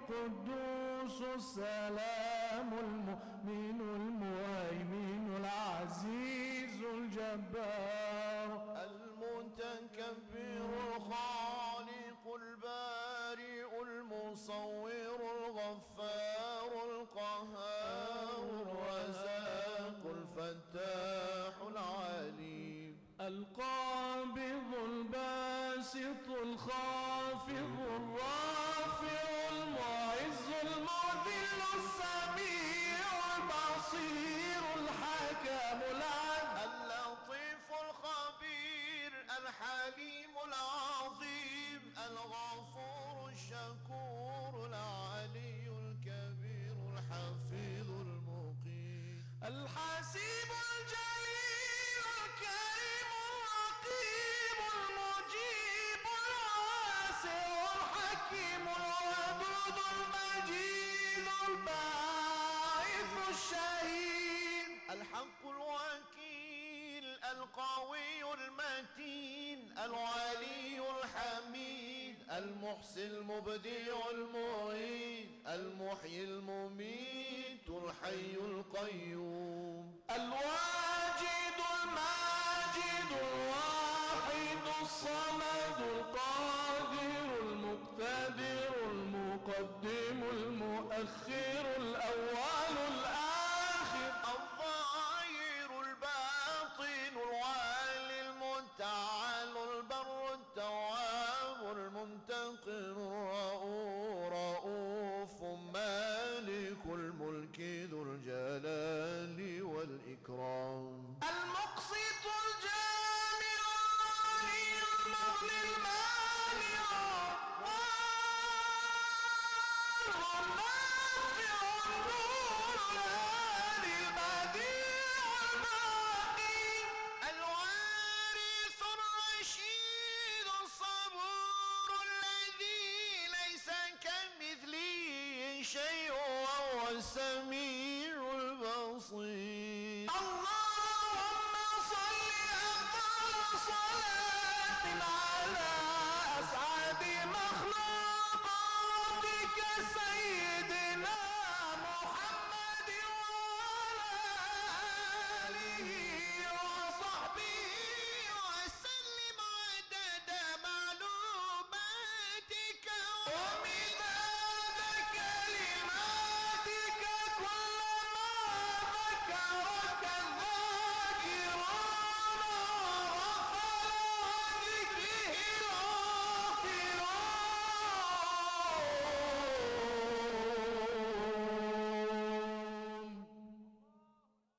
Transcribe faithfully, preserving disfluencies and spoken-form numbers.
القدوس السلام المؤمن المهيمن العزيز الجبار المتكبر الخالق البارئ المصور الغفار القهار الرزاق الفتاح العليم القابض الباسط الخافض الرافع المعز المذل السميع البصير الحكم العدل اللطيف الخبير الحليم العظيم الغفور الشكور العلي الكبير الحفيظ المقيم الحسيب الجليل الكريم الرقيب المجيب الواسع الحكيم الودود المجيد الباعث الشهيد الحق الوكيل القوي المتين العلي الحميد المحصي المبدع المعيد المحيي المميت الحي القيوم الواجد الماجد الواحد الصمد القادر المقتدر المقدم المؤخر الأول الآخر الظاهر الباطن الوالي المتعال البر التواب المنتقم الرؤوف مالك الملك ذو الجلال والإكرام المقسط الجامع الغني المغني المانع والنافع النور الهادي البديع الباقي الوارث الرشيد الصبور الذي ليس كمثله شيء وهو السميع